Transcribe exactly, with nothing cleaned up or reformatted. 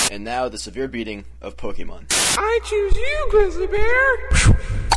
And now the severe beating of Pokemon. I choose you, Grizzly Bear!